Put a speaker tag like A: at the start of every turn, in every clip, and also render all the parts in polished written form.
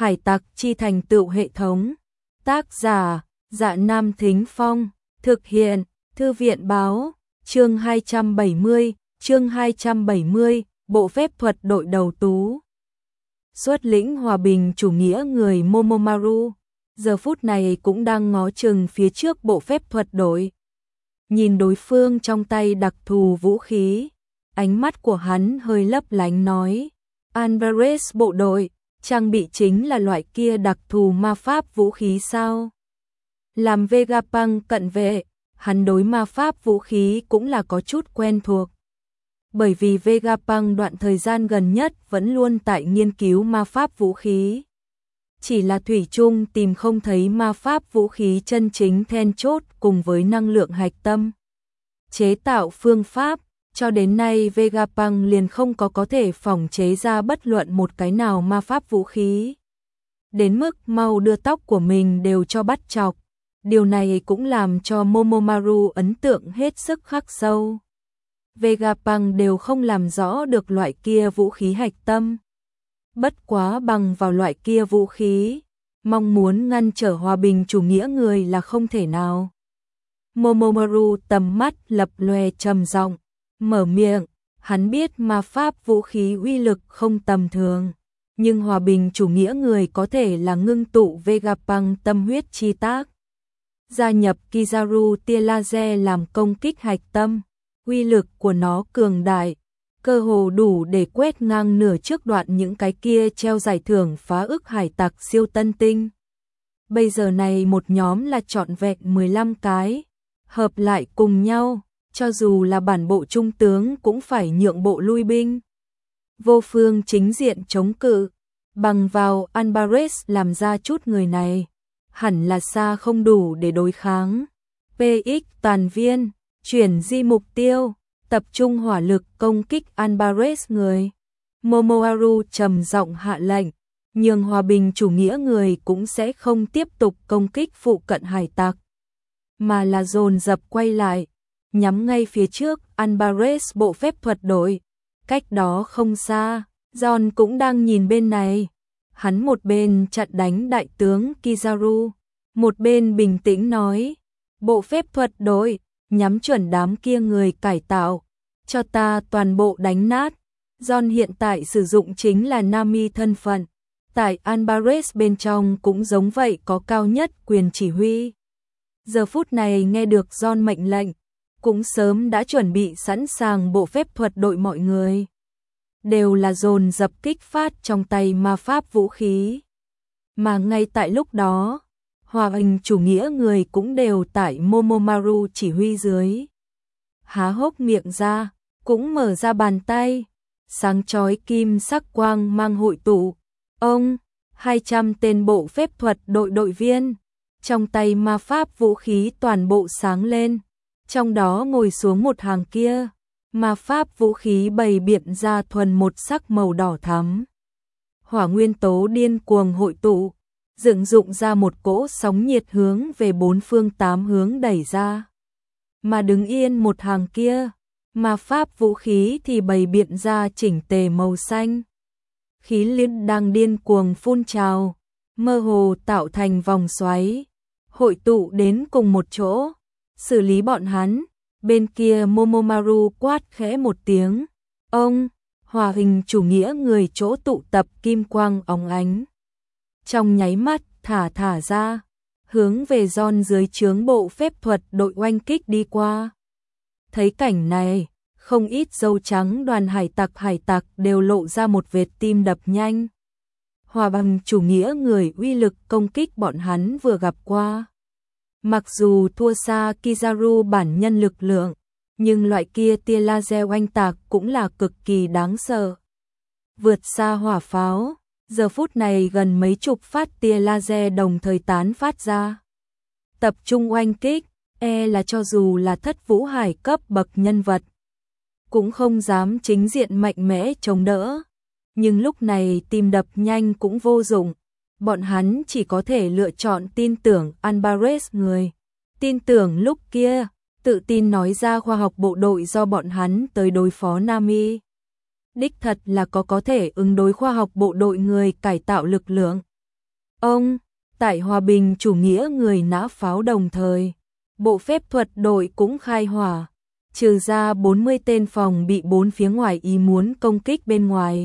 A: Hải tặc chi thành tựu hệ thống. Tác giả: Dạ Nam Thính Phong. Thực hiện: Thư viện báo. Chương 270, bộ phép thuật đội đầu tú. Xuất lĩnh hòa bình chủ nghĩa người Momomaru, giờ phút này cũng đang ngó chừng phía trước bộ phép thuật đội. Nhìn đối phương trong tay đặc thù vũ khí, ánh mắt của hắn hơi lấp lánh nói, Alvarez bộ đội, trang bị chính là loại kia đặc thù ma pháp vũ khí sao? Làm Vegapunk cận vệ, hắn đối ma pháp vũ khí cũng là có chút quen thuộc. Bởi vì Vegapunk đoạn thời gian gần nhất vẫn luôn tại nghiên cứu ma pháp vũ khí. Chỉ là thủy chung tìm không thấy ma pháp vũ khí chân chính then chốt cùng với năng lượng hạch tâm. Chế tạo phương pháp, cho đến nay Vegapunk liền không có thể phỏng chế ra bất luận một cái nào ma pháp vũ khí. Đến mức mau đưa tóc của mình đều cho bắt chọc. Điều này cũng làm cho Momomaru ấn tượng hết sức khắc sâu. Vegapunk đều không làm rõ được loại kia vũ khí hạch tâm. Bất quá bằng vào loại kia vũ khí, mong muốn ngăn trở hòa bình chủ nghĩa người là không thể nào. Momomaru tầm mắt lập lòe trầm giọng, mở miệng, hắn biết ma pháp vũ khí uy lực không tầm thường, nhưng hòa bình chủ nghĩa người có thể là ngưng tụ Vegapunk tâm huyết chi tác. Gia nhập Kizaru tia laser làm công kích hạch tâm, uy lực của nó cường đại, cơ hồ đủ để quét ngang nửa trước đoạn những cái kia treo giải thưởng phá ức hải tặc siêu tân tinh. Bây giờ này một nhóm là trọn vẹn 15 cái, hợp lại cùng nhau, cho dù là bản bộ trung tướng cũng phải nhượng bộ lui binh. Vô phương chính diện chống cự, bằng vào Alvarez làm ra chút người này, hẳn là xa không đủ để đối kháng. PX toàn viên, chuyển di mục tiêu, tập trung hỏa lực công kích Alvarez người. Momomaru trầm giọng hạ lệnh, nhưng hòa bình chủ nghĩa người cũng sẽ không tiếp tục công kích phụ cận hải tặc, mà là dồn dập quay lại, nhắm ngay phía trước Alvarez bộ phép thuật đội. Cách đó không xa, John cũng đang nhìn bên này. Hắn một bên chặn đánh đại tướng Kizaru, một bên bình tĩnh nói, bộ phép thuật đội, nhắm chuẩn đám kia người cải tạo, cho ta toàn bộ đánh nát. John hiện tại sử dụng chính là Nami thân phận, tại Alvarez bên trong cũng giống vậy có cao nhất quyền chỉ huy. Giờ phút này nghe được John mệnh lệnh, cũng sớm đã chuẩn bị sẵn sàng bộ phép thuật đội mọi người. Đều là dồn dập kích phát trong tay ma pháp vũ khí. Mà ngay tại lúc đó, hòa bình chủ nghĩa người cũng đều tại Momomaru chỉ huy dưới. Há hốc miệng ra, cũng mở ra bàn tay, sáng chói kim sắc quang mang hội tụ. Ông, 200 tên bộ phép thuật đội đội viên, trong tay ma pháp vũ khí toàn bộ sáng lên, trong đó ngồi xuống một hàng kia. Ma pháp vũ khí bày biện ra thuần một sắc màu đỏ thắm. Hỏa nguyên tố điên cuồng hội tụ, dựng dụng ra một cỗ sóng nhiệt hướng về bốn phương tám hướng đẩy ra. Mà đứng yên một hàng kia, ma pháp vũ khí thì bày biện ra chỉnh tề màu xanh. Khí liên đang điên cuồng phun trào, mơ hồ tạo thành vòng xoáy, hội tụ đến cùng một chỗ, xử lý bọn hắn. Bên kia Momomaru quát khẽ một tiếng, ông, hòa hình chủ nghĩa người chỗ tụ tập kim quang óng ánh. Trong nháy mắt thả ra, hướng về John dưới trướng bộ phép thuật đội oanh kích đi qua. Thấy cảnh này, không ít dâu trắng đoàn hải tặc đều lộ ra một vệt tim đập nhanh. Hòa bình chủ nghĩa người uy lực công kích bọn hắn vừa gặp qua. Mặc dù thua xa Kizaru bản nhân lực lượng, nhưng loại kia tia laser oanh tạc cũng là cực kỳ đáng sợ. Vượt xa hỏa pháo, giờ phút này gần mấy chục phát tia laser đồng thời tán phát ra. Tập trung oanh kích, là cho dù là thất vũ hải cấp bậc nhân vật, cũng không dám chính diện mạnh mẽ chống đỡ. Nhưng lúc này tim đập nhanh cũng vô dụng. Bọn hắn chỉ có thể lựa chọn tin tưởng Alvarez người. Tin tưởng lúc kia, tự tin nói ra khoa học bộ đội do bọn hắn tới đối phó Nami. Đích thật là có thể ứng đối khoa học bộ đội người cải tạo lực lượng. Ông, tại hòa bình chủ nghĩa người nã pháo đồng thời, bộ phép thuật đội cũng khai hỏa, trừ ra 40 tên phòng bị bốn phía ngoài ý muốn công kích bên ngoài.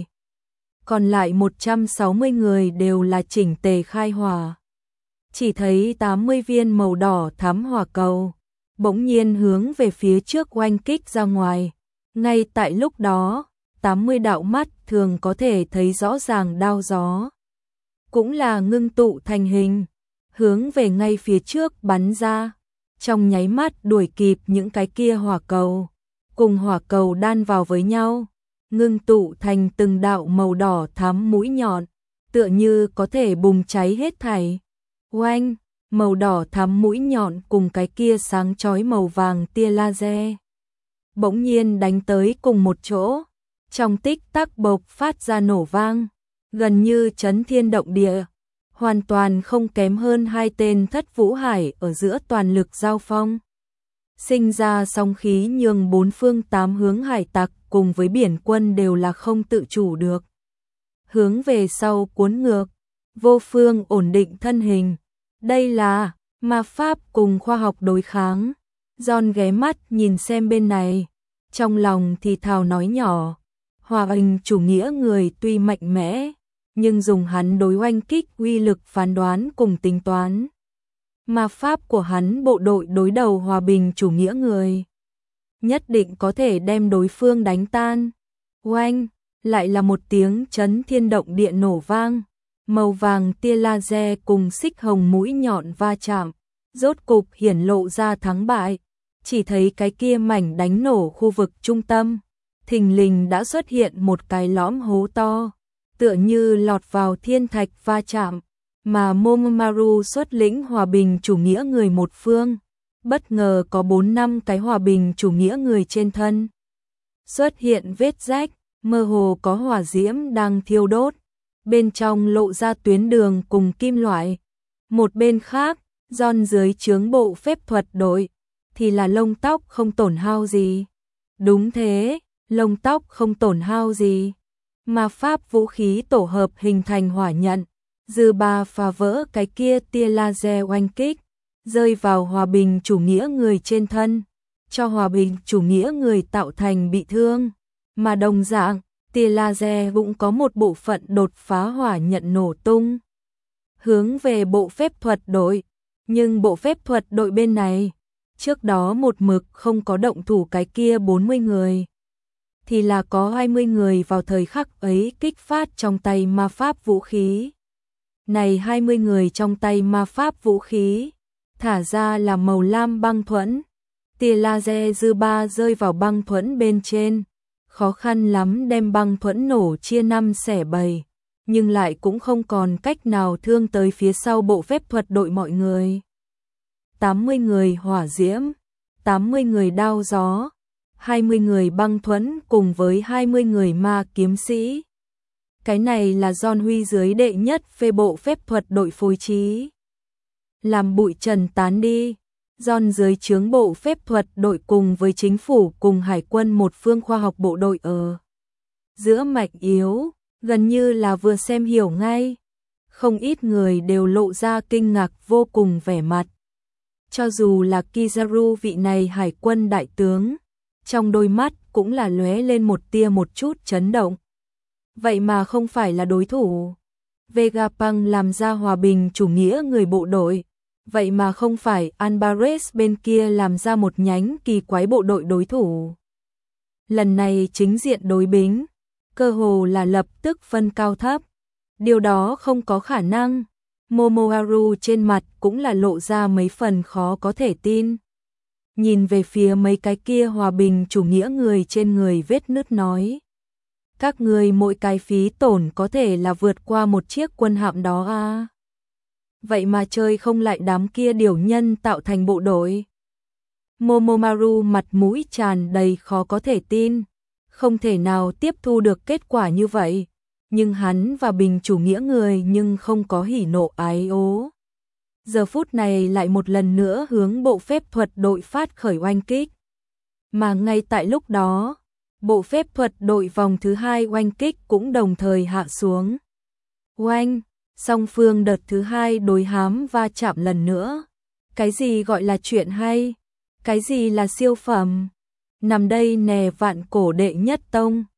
A: Còn lại 160 người đều là chỉnh tề khai hỏa. Chỉ thấy 80 viên màu đỏ thắm hỏa cầu, bỗng nhiên hướng về phía trước oanh kích ra ngoài. Ngay tại lúc đó, 80 đạo mắt thường có thể thấy rõ ràng đao gió. Cũng là ngưng tụ thành hình, hướng về ngay phía trước bắn ra. Trong nháy mắt đuổi kịp những cái kia hỏa cầu, cùng hỏa cầu đan vào với nhau, ngưng tụ thành từng đạo màu đỏ thắm mũi nhọn, tựa như có thể bùng cháy hết thảy. Oanh, màu đỏ thắm mũi nhọn cùng cái kia sáng chói màu vàng tia laser bỗng nhiên đánh tới cùng một chỗ, trong tích tắc bộc phát ra nổ vang, gần như chấn thiên động địa, hoàn toàn không kém hơn hai tên Thất Vũ Hải ở giữa toàn lực giao phong. Sinh ra sóng khí nhường bốn phương tám hướng hải tặc cùng với biển quân đều là không tự chủ được. Hướng về sau cuốn ngược, vô phương ổn định thân hình. Đây là ma pháp cùng khoa học đối kháng. John ghé mắt nhìn xem bên này, trong lòng thì thào nói nhỏ, hòa bình chủ nghĩa người tuy mạnh mẽ, nhưng dùng hắn đối oanh kích uy lực phán đoán cùng tính toán. Ma pháp của hắn bộ đội đối đầu hòa bình chủ nghĩa người, nhất định có thể đem đối phương đánh tan. Oanh, lại là một tiếng chấn thiên động địa nổ vang, màu vàng tia laser cùng xích hồng mũi nhọn va chạm, rốt cục hiển lộ ra thắng bại. Chỉ thấy cái kia mảnh đánh nổ khu vực trung tâm, thình lình đã xuất hiện một cái lõm hố to, tựa như lọt vào thiên thạch va chạm, mà Momomaru xuất lĩnh hòa bình chủ nghĩa người một phương, bất ngờ có 4-5 cái hòa bình chủ nghĩa người trên thân. Xuất hiện vết rách, mơ hồ có hỏa diễm đang thiêu đốt, bên trong lộ ra tuyến đường cùng kim loại. Một bên khác, John dưới trướng bộ phép thuật đội, thì là lông tóc không tổn hao gì. Đúng thế, lông tóc không tổn hao gì. Ma pháp vũ khí tổ hợp hình thành hỏa nhận, dư ba phá vỡ cái kia tia laser oanh kích, rơi vào hòa bình chủ nghĩa người trên thân, cho hòa bình chủ nghĩa người tạo thành bị thương. Mà đồng dạng, tia laser cũng có một bộ phận đột phá hỏa nhận nổ tung, hướng về bộ phép thuật đội. Nhưng bộ phép thuật đội bên này, trước đó một mực không có động thủ cái kia 40 người, thì là có 20 người vào thời khắc ấy kích phát trong tay ma pháp vũ khí. Này 20 người trong tay ma pháp vũ khí, thả ra là màu lam băng thuẫn, tia laser dư ba rơi vào băng thuẫn bên trên, khó khăn lắm đem băng thuẫn nổ chia 5 xẻ 7, nhưng lại cũng không còn cách nào thương tới phía sau bộ phép thuật đội mọi người. 80 người hỏa diễm, 80 người đao gió, 20 người băng thuẫn cùng với 20 người ma kiếm sĩ. Cái này là John Huy dưới đệ nhất phê bộ phép thuật đội phối trí. Làm bụi trần tán đi, John dưới trướng bộ phép thuật đội cùng với chính phủ cùng hải quân một phương khoa học bộ đội ở giữa mạch yếu, gần như là vừa xem hiểu ngay. Không ít người đều lộ ra kinh ngạc vô cùng vẻ mặt. Cho dù là Kizaru vị này hải quân đại tướng, trong đôi mắt cũng là lóe lên một tia một chút chấn động. Vậy mà không phải là đối thủ. Vegapunk làm ra hòa bình chủ nghĩa người bộ đội, vậy mà không phải Alvarez bên kia làm ra một nhánh kỳ quái bộ đội đối thủ. Lần này chính diện đối bính, cơ hồ là lập tức phân cao thấp. Điều đó không có khả năng. Momoharu trên mặt cũng là lộ ra mấy phần khó có thể tin. Nhìn về phía mấy cái kia hòa bình chủ nghĩa người trên người vết nứt nói. Các người mỗi cái phí tổn có thể là vượt qua một chiếc quân hạm đó à. Vậy mà chơi không lại đám kia điều nhân tạo thành bộ đội. Momomaru mặt mũi tràn đầy khó có thể tin. Không thể nào tiếp thu được kết quả như vậy. Nhưng hắn và bình chủ nghĩa người nhưng không có hỉ nộ ái ố. Giờ phút này lại một lần nữa hướng bộ phép thuật đội phát khởi oanh kích. Mà ngay tại lúc đó, bộ phép thuật đội vòng thứ 2 oanh kích cũng đồng thời hạ xuống. Oanh, Song phương đợt thứ 2 đối hám va chạm lần nữa. Cái gì gọi là chuyện hay? Cái gì là siêu phẩm? Nằm đây nè vạn cổ đệ nhất tông.